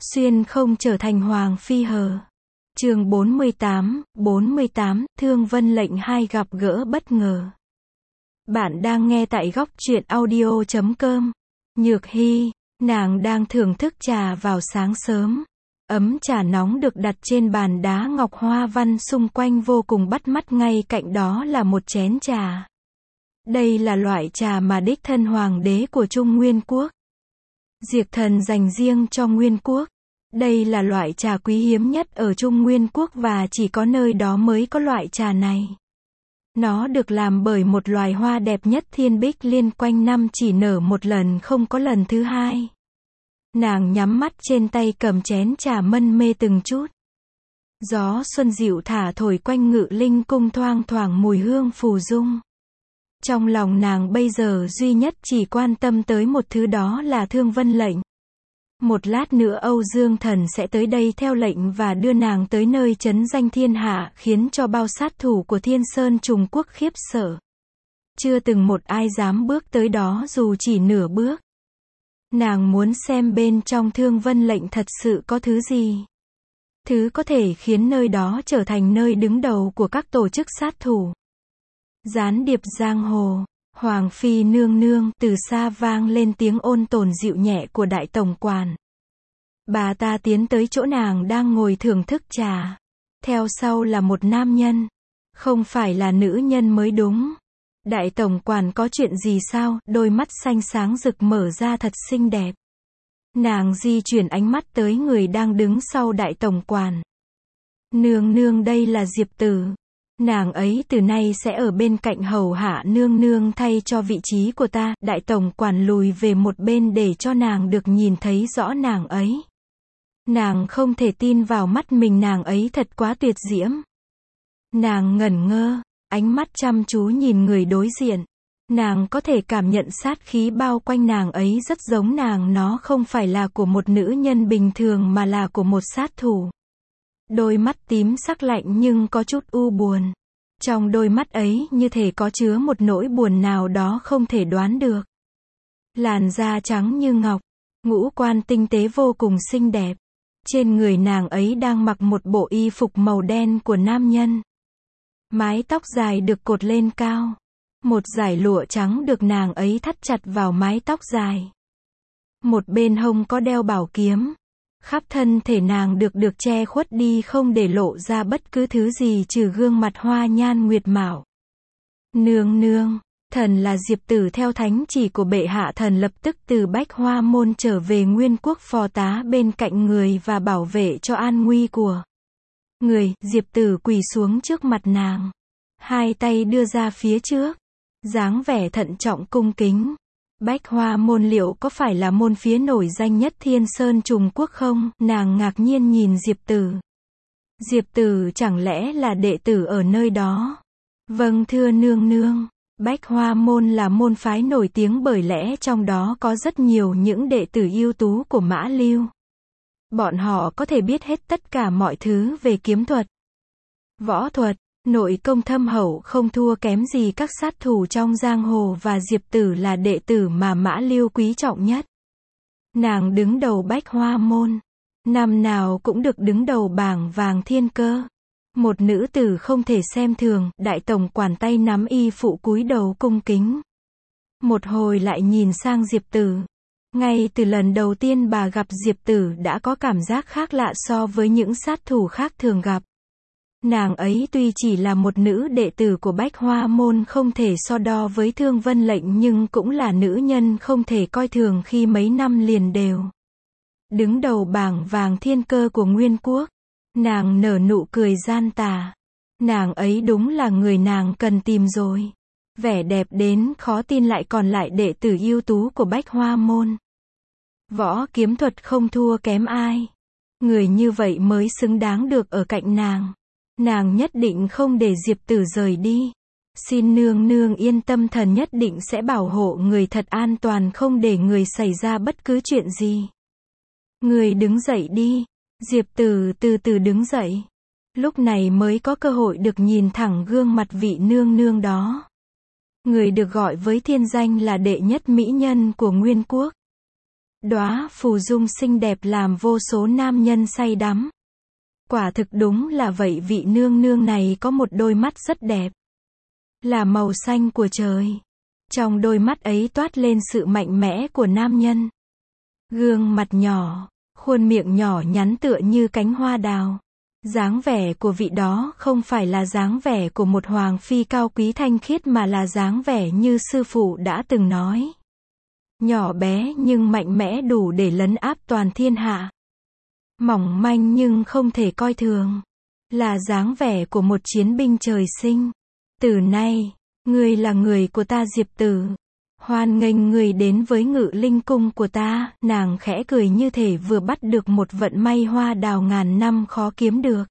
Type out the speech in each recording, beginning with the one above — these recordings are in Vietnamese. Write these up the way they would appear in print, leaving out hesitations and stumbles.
Xuyên không trở thành hoàng phi hờ. Chương 48, Thương Vân lệnh 2 gặp gỡ bất ngờ. Bạn đang nghe tại góc truyện audio.com. Nhược Hy, nàng đang thưởng thức trà vào sáng sớm. Ấm trà nóng được đặt trên bàn đá ngọc, hoa văn xung quanh vô cùng bắt mắt, ngay cạnh đó là một chén trà. Đây là loại trà mà đích thân hoàng đế của Trung Nguyên Quốc, Diệt Thần dành riêng cho Nguyên Quốc. Đây là loại trà quý hiếm nhất ở Trung Nguyên Quốc và chỉ có nơi đó mới có loại trà này. Nó được làm bởi một loài hoa đẹp nhất thiên bích liên, quanh năm chỉ nở một lần, không có lần thứ hai. Nàng nhắm mắt trên tay cầm chén trà mân mê từng chút. Gió xuân dịu thả thổi quanh Ngự Linh cung, thoang thoảng mùi hương phù dung. Trong lòng nàng bây giờ duy nhất chỉ quan tâm tới một thứ, đó là Thương Vân lệnh. Một lát nữa Âu Dương Thần sẽ tới đây theo lệnh và đưa nàng tới nơi trấn danh thiên hạ, khiến cho bao sát thủ của Thiên Sơn Trùng Quốc khiếp sợ. Chưa từng một ai dám bước tới đó dù chỉ nửa bước. Nàng muốn xem bên trong Thương Vân lệnh thật sự có thứ gì. Thứ có thể khiến nơi đó trở thành nơi đứng đầu của các tổ chức sát thủ. Gián điệp giang hồ. Hoàng phi nương nương, từ xa vang lên tiếng ôn tồn dịu nhẹ của đại tổng quản. Bà ta tiến tới chỗ nàng đang ngồi thưởng thức trà. Theo sau là một nam nhân. Không phải là nữ nhân mới đúng. Đại tổng quản có chuyện gì sao? Đôi mắt xanh sáng rực mở ra thật xinh đẹp. Nàng di chuyển ánh mắt tới người đang đứng sau đại tổng quản. Nương nương, đây là Diệp Tử. Nàng ấy từ nay sẽ ở bên cạnh hầu hạ nương nương thay cho vị trí của ta. Đại tổng quản lùi về một bên để cho nàng được nhìn thấy rõ nàng ấy. Nàng không thể tin vào mắt mình, nàng ấy thật quá tuyệt diễm. Nàng ngẩn ngơ, ánh mắt chăm chú nhìn người đối diện. Nàng có thể cảm nhận sát khí bao quanh nàng ấy rất giống nàng, nó không phải là của một nữ nhân bình thường mà là của một sát thủ. Đôi mắt tím sắc lạnh nhưng có chút u buồn. Trong đôi mắt ấy như thể có chứa một nỗi buồn nào đó không thể đoán được. Làn da trắng như ngọc, ngũ quan tinh tế vô cùng xinh đẹp. Trên người nàng ấy đang mặc một bộ y phục màu đen của nam nhân. Mái tóc dài được cột lên cao. Một dải lụa trắng được nàng ấy thắt chặt vào mái tóc dài. Một bên hông có đeo bảo kiếm. Khắp thân thể nàng được che khuất đi, không để lộ ra bất cứ thứ gì trừ gương mặt hoa nhan nguyệt mạo. Nương nương, thần là Diệp Tử, theo thánh chỉ của bệ hạ, thần lập tức từ Bách Hoa môn trở về Nguyên Quốc, phò tá bên cạnh người và bảo vệ cho an nguy của người. Diệp Tử quỳ xuống trước mặt nàng, hai tay đưa ra phía trước, dáng vẻ thận trọng cung kính. Bách Hoa môn liệu có phải là môn phái nổi danh nhất Thiên Sơn Trùng Quốc không? Nàng ngạc nhiên nhìn Diệp Tử. Diệp Tử chẳng lẽ là đệ tử ở nơi đó? Vâng thưa nương nương. Bách Hoa môn là môn phái nổi tiếng bởi lẽ trong đó có rất nhiều những đệ tử ưu tú của Mã Lưu. Bọn họ có thể biết hết tất cả mọi thứ về kiếm thuật, võ thuật, nội công thâm hậu, không thua kém gì các sát thủ trong giang hồ, và Diệp Tử là đệ tử mà Mã Lưu quý trọng nhất. Nàng đứng đầu Bách Hoa môn, năm nào cũng được đứng đầu bảng vàng thiên cơ. Một nữ tử không thể xem thường. Đại tổng quản tay nắm y phụ cúi đầu cung kính. Một hồi lại nhìn sang Diệp Tử. Ngay từ lần đầu tiên bà gặp Diệp Tử đã có cảm giác khác lạ so với những sát thủ khác thường gặp. Nàng ấy tuy chỉ là một nữ đệ tử của Bách Hoa môn không thể so đo với Thương Vân lệnh, nhưng cũng là nữ nhân không thể coi thường khi mấy năm liền đều đứng đầu bảng vàng thiên cơ của Nguyên Quốc. Nàng nở nụ cười gian tà. Nàng ấy đúng là người nàng cần tìm rồi. Vẻ đẹp đến khó tin, lại còn lại đệ tử ưu tú của Bách Hoa môn. Võ kiếm thuật không thua kém ai. Người như vậy mới xứng đáng được ở cạnh nàng. Nàng nhất định không để Diệp Tử rời đi. Xin nương nương yên tâm, thần nhất định sẽ bảo hộ người thật an toàn, không để người xảy ra bất cứ chuyện gì. Người đứng dậy đi. Diệp Tử từ từ đứng dậy. Lúc này mới có cơ hội được nhìn thẳng gương mặt vị nương nương đó. Người được gọi với thiên danh là đệ nhất mỹ nhân của Nguyên Quốc. Đóa phù dung xinh đẹp làm vô số nam nhân say đắm. Quả thực đúng là vậy, vị nương nương này có một đôi mắt rất đẹp. Là màu xanh của trời. Trong đôi mắt ấy toát lên sự mạnh mẽ của nam nhân. Gương mặt nhỏ, khuôn miệng nhỏ nhắn tựa như cánh hoa đào. Dáng vẻ của vị đó không phải là dáng vẻ của một hoàng phi cao quý thanh khiết mà là dáng vẻ như sư phụ đã từng nói. Nhỏ bé nhưng mạnh mẽ đủ để lấn áp toàn thiên hạ. Mỏng manh nhưng không thể coi thường. Là dáng vẻ của một chiến binh trời sinh. Từ nay, ngươi là người của ta Diệp Tử. Hoan nghênh ngươi đến với Ngự Linh cung của ta. Nàng khẽ cười như thể vừa bắt được một vận may hoa đào ngàn năm khó kiếm được.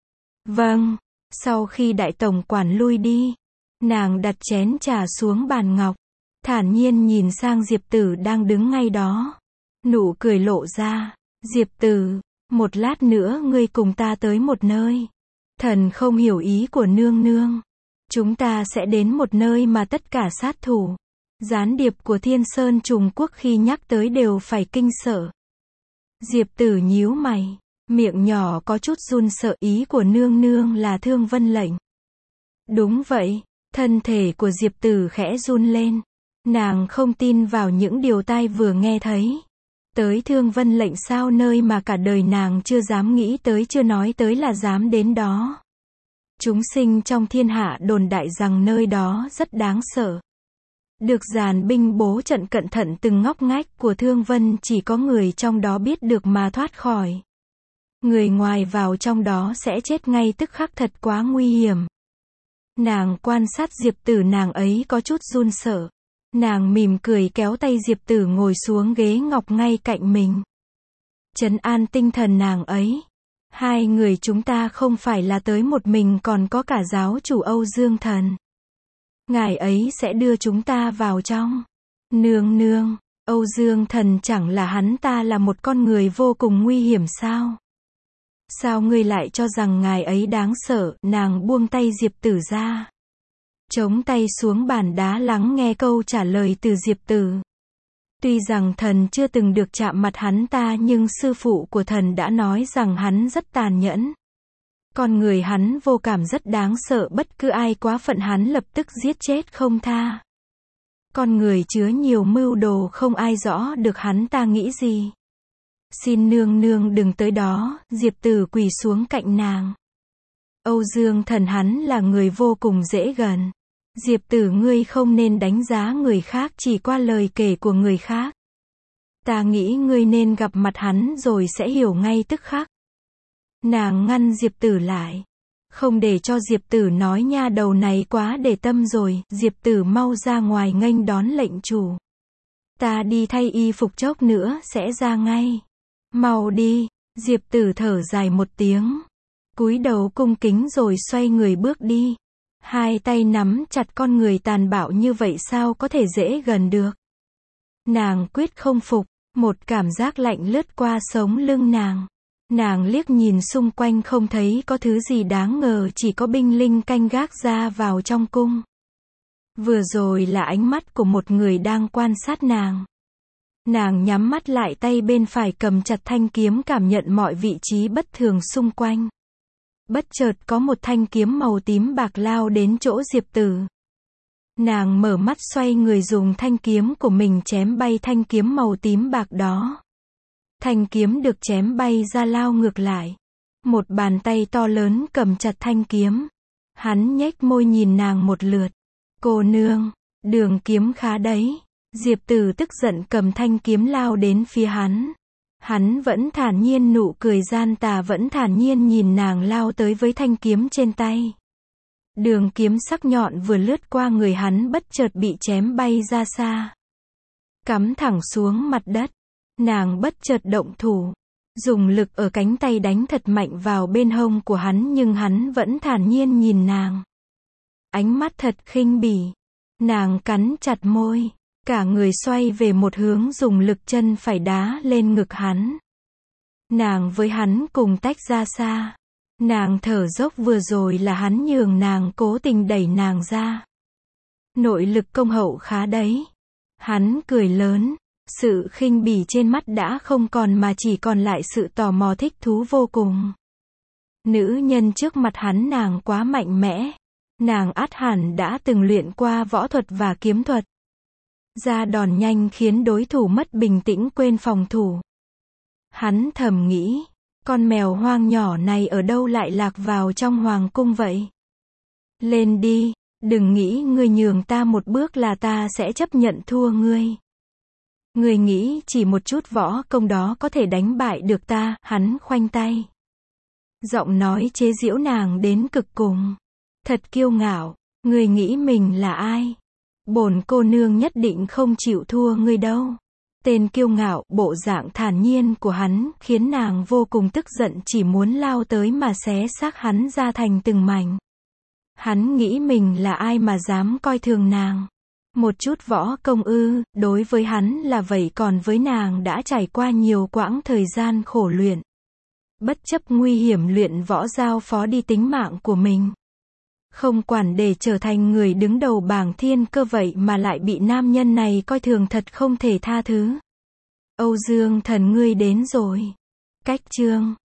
Vâng. Sau khi đại tổng quản lui đi, nàng đặt chén trà xuống bàn ngọc, thản nhiên nhìn sang Diệp Tử đang đứng ngay đó. Nụ cười lộ ra. Diệp Tử, một lát nữa ngươi cùng ta tới một nơi. Thần không hiểu ý của nương nương. Chúng ta sẽ đến một nơi mà tất cả sát thủ, gián điệp của Thiên Sơn Trùng Quốc khi nhắc tới đều phải kinh sợ. Diệp Tử nhíu mày, miệng nhỏ có chút run sợ, ý của nương nương là Thương Vân lệnh. Đúng vậy, thân thể của Diệp Tử khẽ run lên. Nàng không tin vào những điều tai vừa nghe thấy. Tới Thương Vân lệnh sao, nơi mà cả đời nàng chưa dám nghĩ tới, chưa nói tới là dám đến đó. Chúng sinh trong thiên hạ đồn đại rằng nơi đó rất đáng sợ. Được dàn binh bố trận cẩn thận từng ngóc ngách của Thương Vân, chỉ có người trong đó biết được mà thoát khỏi. Người ngoài vào trong đó sẽ chết ngay tức khắc, thật quá nguy hiểm. Nàng quan sát Diệp Tử, nàng ấy có chút run sợ. Nàng mỉm cười kéo tay Diệp Tử ngồi xuống ghế ngọc ngay cạnh mình. Trấn an tinh thần nàng ấy. Hai người chúng ta không phải là tới một mình, còn có cả giáo chủ Âu Dương Thần. Ngài ấy sẽ đưa chúng ta vào trong. Nương nương, Âu Dương Thần chẳng là hắn ta là một con người vô cùng nguy hiểm sao? Sao ngươi lại cho rằng ngài ấy đáng sợ? Nàng buông tay Diệp Tử ra, chống tay xuống bàn đá lắng nghe câu trả lời từ Diệp Tử. Tuy rằng thần chưa từng được chạm mặt hắn ta, nhưng sư phụ của thần đã nói rằng hắn rất tàn nhẫn. Con người hắn vô cảm, rất đáng sợ, bất cứ ai quá phận hắn lập tức giết chết không tha. Con người chứa nhiều mưu đồ, không ai rõ được hắn ta nghĩ gì. Xin nương nương đừng tới đó. Diệp Tử quỳ xuống cạnh nàng. Âu Dương Thần hắn là người vô cùng dễ gần. Diệp Tử, ngươi không nên đánh giá người khác chỉ qua lời kể của người khác. Ta nghĩ ngươi nên gặp mặt hắn rồi sẽ hiểu ngay tức khắc. Nàng ngăn Diệp Tử lại, không để cho Diệp Tử nói. Nha đầu này quá để tâm rồi. Diệp Tử, mau ra ngoài nghênh đón lệnh chủ. Ta đi thay y phục, chốc nữa sẽ ra ngay. Mau đi. Diệp Tử thở dài một tiếng, cúi đầu cung kính rồi xoay người bước đi. Hai tay nắm chặt, con người tàn bạo như vậy sao có thể dễ gần được. Nàng quyết không phục. Một cảm giác lạnh lướt qua sống lưng nàng. Nàng liếc nhìn xung quanh không thấy có thứ gì đáng ngờ, chỉ có binh lính canh gác ra vào trong cung. Vừa rồi là ánh mắt của một người đang quan sát nàng. Nàng nhắm mắt lại, tay bên phải cầm chặt thanh kiếm, cảm nhận mọi vị trí bất thường xung quanh. Bất chợt có một thanh kiếm màu tím bạc lao đến chỗ Diệp Tử. Nàng mở mắt, xoay người dùng thanh kiếm của mình chém bay thanh kiếm màu tím bạc đó. Thanh kiếm được chém bay ra lao ngược lại. Một bàn tay to lớn cầm chặt thanh kiếm. Hắn nhếch môi nhìn nàng một lượt. Cô nương, đường kiếm khá đấy. Diệp Tử tức giận cầm thanh kiếm lao đến phía hắn. Hắn vẫn thản nhiên, nụ cười gian tà vẫn thản nhiên nhìn nàng lao tới với thanh kiếm trên tay. Đường kiếm sắc nhọn vừa lướt qua người hắn, bất chợt bị chém bay ra xa, cắm thẳng xuống mặt đất. Nàng bất chợt động thủ, dùng lực ở cánh tay đánh thật mạnh vào bên hông của hắn, nhưng hắn vẫn thản nhiên nhìn nàng. Ánh mắt thật khinh bỉ. Nàng cắn chặt môi, cả người xoay về một hướng, dùng lực chân phải đá lên ngực hắn. Nàng với hắn cùng tách ra xa. Nàng thở dốc, vừa rồi là hắn nhường nàng, cố tình đẩy nàng ra. Nội lực công hậu khá đấy. Hắn cười lớn. Sự khinh bỉ trên mắt đã không còn mà chỉ còn lại sự tò mò thích thú vô cùng. Nữ nhân trước mặt hắn nàng quá mạnh mẽ. Nàng ắt hẳn đã từng luyện qua võ thuật và kiếm thuật. Ra đòn nhanh khiến đối thủ mất bình tĩnh quên phòng thủ. Hắn thầm nghĩ, con mèo hoang nhỏ này ở đâu lại lạc vào trong hoàng cung vậy? Lên đi, đừng nghĩ ngươi nhường ta một bước là ta sẽ chấp nhận thua ngươi. Ngươi nghĩ chỉ một chút võ công đó có thể đánh bại được ta, hắn khoanh tay. Giọng nói chế giễu nàng đến cực cùng. Thật kiêu ngạo, ngươi nghĩ mình là ai? Bổn cô nương nhất định không chịu thua ngươi đâu. Tên kiêu ngạo, bộ dạng thản nhiên của hắn, khiến nàng vô cùng tức giận chỉ muốn lao tới mà xé xác hắn ra thành từng mảnh. Hắn nghĩ mình là ai mà dám coi thường nàng. Một chút võ công ư, đối với hắn là vậy còn với nàng đã trải qua nhiều quãng thời gian khổ luyện. Bất chấp nguy hiểm luyện võ giao phó đi tính mạng của mình. Không quản để trở thành người đứng đầu bảng thiên cơ vậy mà lại bị nam nhân này coi thường thật không thể tha thứ. Âu Dương Thần ngươi đến rồi. Cách chương